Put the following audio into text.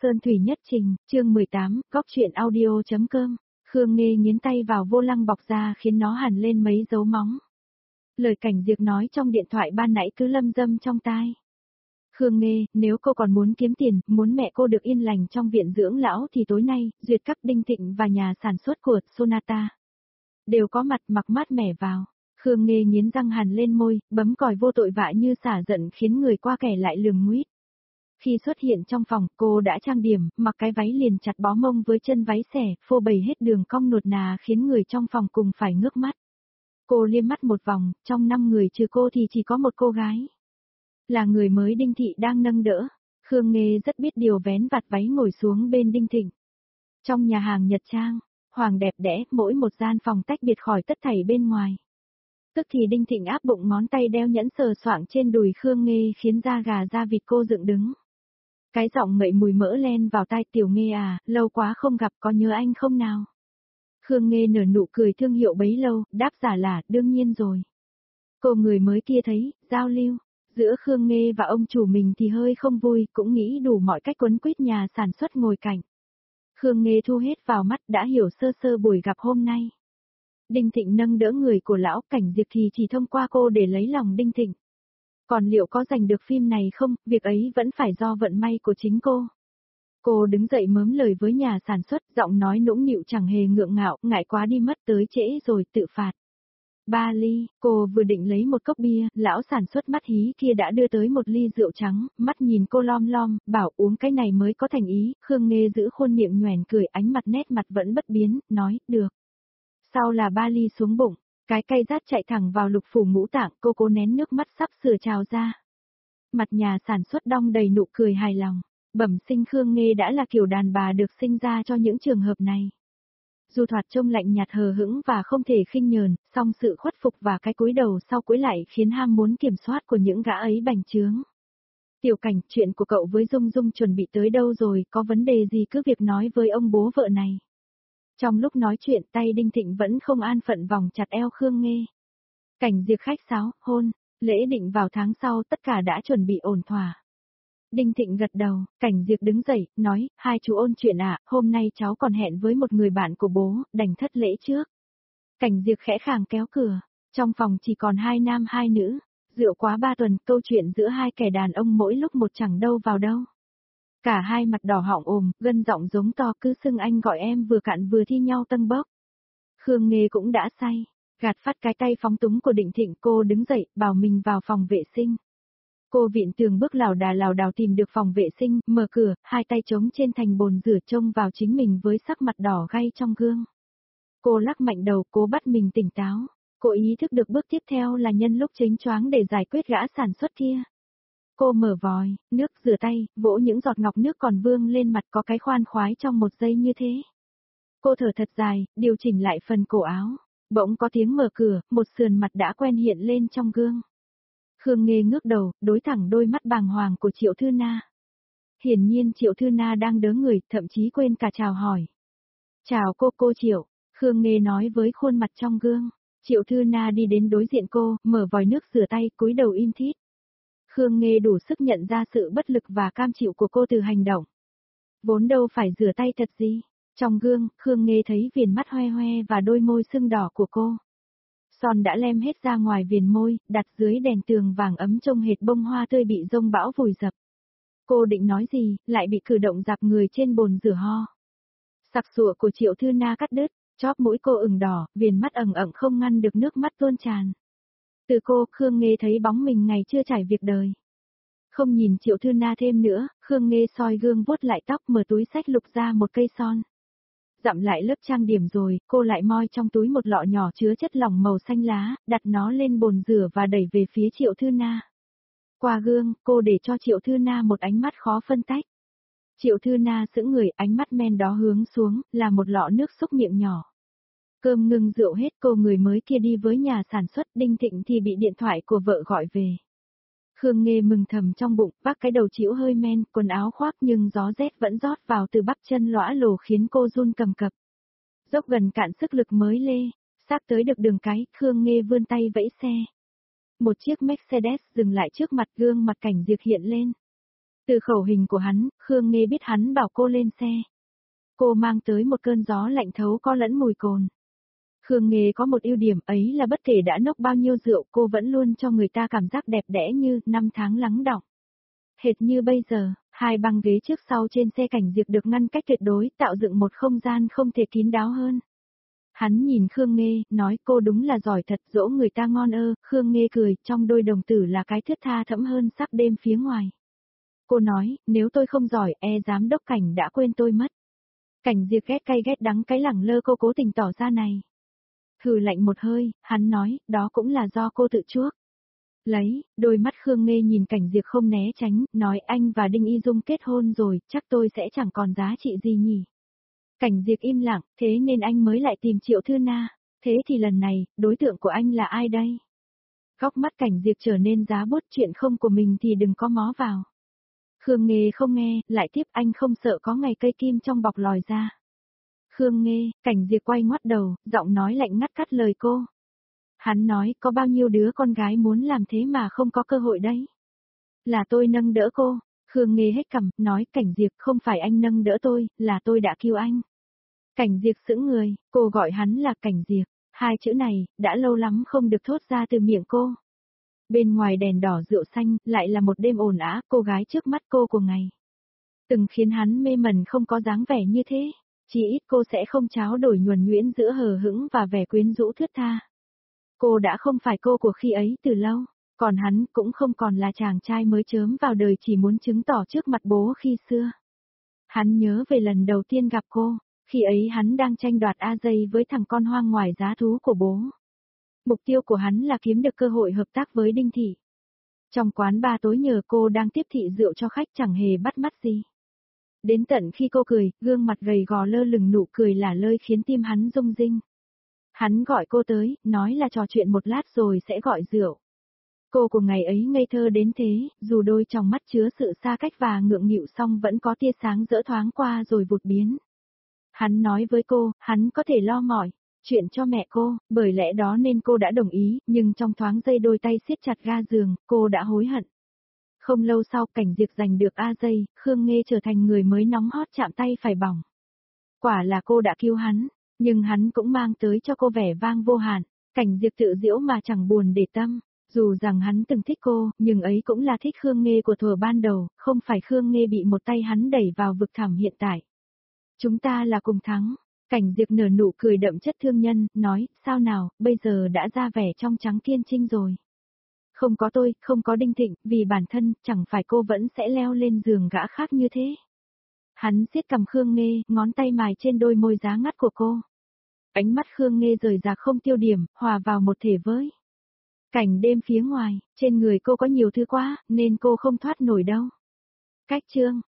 Sơn Thủy Nhất Trình, chương 18, góc truyện audio.com. Khương Nghê nghiến tay vào vô lăng bọc ra khiến nó hằn lên mấy dấu móng. Lời Cảnh Diệp nói trong điện thoại ban nãy cứ lâm dâm trong tai. Khương Nghê, nếu cô còn muốn kiếm tiền, muốn mẹ cô được yên lành trong viện dưỡng lão thì tối nay, duyệt các Đinh Thịnh và nhà sản xuất của Sonata đều có mặt mặc mát mẻ vào. Khương Nghê nghiến răng hằn lên môi, bấm còi vô tội vạ như xả giận khiến người qua kẻ lại lườm nguýt. Khi xuất hiện trong phòng, cô đã trang điểm, mặc cái váy liền chặt bó mông với chân váy xẻ, phô bày hết đường cong nuột nà khiến người trong phòng cùng phải ngước mắt. Cô liếc mắt một vòng, trong 5 người trừ cô thì chỉ có một cô gái. Là người mới Đinh Thị đang nâng đỡ. Khương Nghê rất biết điều vén vạt váy ngồi xuống bên Đinh Thịnh. Trong nhà hàng Nhật Trang, hoàng đẹp đẽ, mỗi một gian phòng tách biệt khỏi tất thảy bên ngoài. Tức thì Đinh Thịnh áp bụng ngón tay đeo nhẫn sờ soạng trên đùi Khương Nghê khiến da gà da vịt cô dựng đứng. Cái giọng ngậy mùi mỡ len vào tai Tiểu Nghê à, lâu quá không gặp có nhớ anh không nào? Khương Nghê nở nụ cười thương hiệu bấy lâu, đáp giả là, đương nhiên rồi. Cô người mới kia thấy, giao lưu, giữa Khương Nghê và ông chủ mình thì hơi không vui, cũng nghĩ đủ mọi cách quấn quýt nhà sản xuất ngồi cạnh. Khương Nghê thu hết vào mắt đã hiểu sơ sơ buổi gặp hôm nay. Đinh Thịnh nâng đỡ người của lão, Cảnh Diệp thì chỉ thông qua cô để lấy lòng Đinh Thịnh. Còn liệu có giành được phim này không, việc ấy vẫn phải do vận may của chính cô. Cô đứng dậy mớm lời với nhà sản xuất, giọng nói nũng nịu chẳng hề ngượng ngạo, ngại quá đi mất tới trễ rồi tự phạt. 3 ly, cô vừa định lấy một cốc bia, lão sản xuất mắt hí kia đã đưa tới một ly rượu trắng, mắt nhìn cô lom lom, bảo uống cái này mới có thành ý, Khương Nghê giữ khuôn miệng nhoẻn cười, ánh mặt nét mặt vẫn bất biến, nói, được. Sau là 3 ly xuống bụng. Cái cay rát chạy thẳng vào lục phủ ngũ tạng, cô cố nén nước mắt sắp sửa trào ra. Mặt nhà sản xuất đong đầy nụ cười hài lòng. Bẩm sinh Khương Nghê đã là kiểu đàn bà được sinh ra cho những trường hợp này. Dù thoạt trông lạnh nhạt hờ hững và không thể khinh nhờn, song sự khuất phục và cái cúi đầu sau cúi lại khiến ham muốn kiểm soát của những gã ấy bành trướng. Tiểu Cảnh, chuyện của cậu với Dung Dung chuẩn bị tới đâu rồi, có vấn đề gì cứ việc nói với ông bố vợ này. Trong lúc nói chuyện tay Đinh Thịnh vẫn không an phận vòng chặt eo Khương Nghê. Cảnh Diệp khách sáo, hôn, lễ định vào tháng sau tất cả đã chuẩn bị ổn thỏa. Đinh Thịnh gật đầu, Cảnh Diệp đứng dậy, nói, hai chú ôn chuyện ạ, hôm nay cháu còn hẹn với một người bạn của bố, đành thất lễ trước. Cảnh Diệp khẽ khàng kéo cửa, trong phòng chỉ còn 2 nam 2 nữ, rượu quá 3 tuần, câu chuyện giữa hai kẻ đàn ông mỗi lúc một chẳng đâu vào đâu. Cả hai mặt đỏ họng ồm, gân giọng giống to cứ xưng anh gọi em vừa cạn vừa thi nhau tâng bốc. Khương Nghê cũng đã say, gạt phát cái tay phóng túng của Đinh Thịnh, cô đứng dậy, bảo mình vào phòng vệ sinh. Cô viện tường bước lảo đảo tìm được phòng vệ sinh, mở cửa, hai tay chống trên thành bồn rửa trông vào chính mình với sắc mặt đỏ gay trong gương. Cô lắc mạnh đầu, cố bắt mình tỉnh táo. Cô ý thức được bước tiếp theo là nhân lúc chếnh choáng để giải quyết gã sản xuất kia. Cô mở vòi, nước rửa tay, vỗ những giọt ngọc nước còn vương lên mặt có cái khoan khoái trong 1 giây như thế. Cô thở thật dài, điều chỉnh lại phần cổ áo. Bỗng có tiếng mở cửa, một sườn mặt đã quen hiện lên trong gương. Khương Nghê ngước đầu, đối thẳng đôi mắt bàng hoàng của Triệu Thư Na. Hiển nhiên Triệu Thư Na đang đớ người, thậm chí quên cả chào hỏi. Chào cô Triệu, Khương Nghê nói với khuôn mặt trong gương. Triệu Thư Na đi đến đối diện cô, mở vòi nước rửa tay, cúi đầu im thít. Khương Nghê đủ sức nhận ra sự bất lực và cam chịu của cô từ hành động. Vốn đâu phải rửa tay thật gì. Trong gương, Khương Nghê thấy viền mắt hoe hoe và đôi môi sưng đỏ của cô. Son đã lem hết ra ngoài viền môi, đặt dưới đèn tường vàng ấm trông hệt bông hoa tươi bị giông bão vùi dập. Cô định nói gì, lại bị cử động dạp người trên bồn rửa ho. Sặc sụa của Triệu Thư Na cắt đứt, chóp mũi cô ửng đỏ, viền mắt ẩn ẩn không ngăn được nước mắt tuôn tràn. Từ cô, Khương Nghê thấy bóng mình ngày chưa trải việc đời. Không nhìn Triệu Thư Na thêm nữa, Khương Nghê soi gương vuốt lại tóc, mở túi xách lục ra một cây son. Dặm lại lớp trang điểm rồi, cô lại moi trong túi một lọ nhỏ chứa chất lỏng màu xanh lá, đặt nó lên bồn rửa và đẩy về phía Triệu Thư Na. Qua gương, cô để cho Triệu Thư Na một ánh mắt khó phân tách. Triệu Thư Na sững người, ánh mắt men đó hướng xuống, là một lọ nước xúc miệng nhỏ. Cơm ngưng rượu hết, cô người mới kia đi với nhà sản xuất, Đinh Thịnh thì bị điện thoại của vợ gọi về. Khương Nghê mừng thầm trong bụng, vác cái đầu chĩu hơi men, quần áo khoác nhưng gió rét vẫn rót vào từ bắp chân lõa lồ khiến cô run cầm cập. Dốc gần cạn sức lực mới lê, xác tới được đường cái, Khương Nghê vươn tay vẫy xe. Một chiếc Mercedes dừng lại trước mặt, gương mặt Cảnh Diệp hiện lên. Từ khẩu hình của hắn, Khương Nghê biết hắn bảo cô lên xe. Cô mang tới một cơn gió lạnh thấu có lẫn mùi cồn. Khương Nghê có một ưu điểm ấy là bất kể đã nốc bao nhiêu rượu cô vẫn luôn cho người ta cảm giác đẹp đẽ như năm tháng lắng đọng. Hệt như bây giờ, hai băng ghế trước sau trên xe Cảnh Diệp được ngăn cách tuyệt đối tạo dựng một không gian không thể kín đáo hơn. Hắn nhìn Khương Nghê, nói cô đúng là giỏi thật dỗ người ta ngon ơ, Khương Nghê cười, trong đôi đồng tử là cái thướt tha thẫm hơn sắc đêm phía ngoài. Cô nói, nếu tôi không giỏi, giám đốc Cảnh đã quên tôi mất. Cảnh Diệp ghét cay ghét đắng cái lẳng lơ cô cố tình tỏ ra này. Hừ lạnh một hơi, hắn nói, đó cũng là do cô tự chuốc. Đôi mắt Khương Nghê nhìn Cảnh Diệp không né tránh, nói anh và Đinh Y Dung kết hôn rồi, chắc tôi sẽ chẳng còn giá trị gì nhỉ. Cảnh Diệp im lặng, thế nên anh mới lại tìm Triệu Thư Na, thế thì lần này, đối tượng của anh là ai đây? Góc mắt Cảnh Diệp trở nên giá bút, chuyện không của mình thì đừng có mó vào. Khương Nghê không nghe, lại tiếp, anh không sợ có ngày cây kim trong bọc lòi ra. Khương Nghê, Cảnh Diệp quay ngoắt đầu, giọng nói lạnh ngắt cắt lời cô. Hắn nói, có bao nhiêu đứa con gái muốn làm thế mà không có cơ hội đấy. Là tôi nâng đỡ cô. Khương Nghê hết cằm, nói, Cảnh Diệp, không phải anh nâng đỡ tôi, là tôi đã cứu anh. Cảnh Diệp sững người, cô gọi hắn là Cảnh Diệp. Hai chữ này, đã lâu lắm không được thốt ra từ miệng cô. Bên ngoài đèn đỏ rượu xanh, lại là một đêm ồn ào, cô gái trước mắt cô của ngày. Từng khiến hắn mê mẩn không có dáng vẻ như thế. Chỉ ít cô sẽ không tráo đổi nhuần nhuyễn giữa hờ hững và vẻ quyến rũ thướt tha. Cô đã không phải cô của khi ấy từ lâu, còn hắn cũng không còn là chàng trai mới chớm vào đời chỉ muốn chứng tỏ trước mặt bố khi xưa. Hắn nhớ về lần đầu tiên gặp cô, khi ấy hắn đang tranh đoạt A-dây với thằng con hoang ngoài giá thú của bố. Mục tiêu của hắn là kiếm được cơ hội hợp tác với Đinh Thị. Trong quán bar tối nhờ cô đang tiếp thị rượu cho khách chẳng hề bắt mắt gì. Đến tận khi cô cười, gương mặt gầy gò lơ lửng nụ cười lả lơi khiến tim hắn rung rinh. Hắn gọi cô tới, nói là trò chuyện một lát rồi sẽ gọi rượu. Cô của ngày ấy ngây thơ đến thế, dù đôi trong mắt chứa sự xa cách và ngượng nghịu song vẫn có tia sáng rỡ thoáng qua rồi vụt biến. Hắn nói với cô, hắn có thể lo mọi chuyện cho mẹ cô, bởi lẽ đó nên cô đã đồng ý, nhưng trong thoáng giây đôi tay siết chặt ga giường, cô đã hối hận. Không lâu sau, Cảnh Diệp giành được A-dây, Khương Nghê trở thành người mới nóng hot chạm tay phải bỏng. Quả là cô đã cứu hắn, nhưng hắn cũng mang tới cho cô vẻ vang vô hạn. Cảnh Diệp tự giễu mà chẳng buồn để tâm, dù rằng hắn từng thích cô, nhưng ấy cũng là thích Khương Nghê của thuở ban đầu, không phải Khương Nghê bị một tay hắn đẩy vào vực thẳm hiện tại. Chúng ta là cùng thắng. Cảnh Diệp nở nụ cười đậm chất thương nhân, nói, sao nào, bây giờ đã ra vẻ trong trắng kiên trinh rồi. Không có tôi, không có Đinh Thịnh, vì bản thân, chẳng phải cô vẫn sẽ leo lên giường gã khác như thế. Hắn siết cầm Khương Nghê, ngón tay mài trên đôi môi giá ngắt của cô. Ánh mắt Khương Nghê rời rạc không tiêu điểm, hòa vào một thể với cảnh đêm phía ngoài, trên người cô có nhiều thứ quá, nên cô không thoát nổi đâu. Cách chương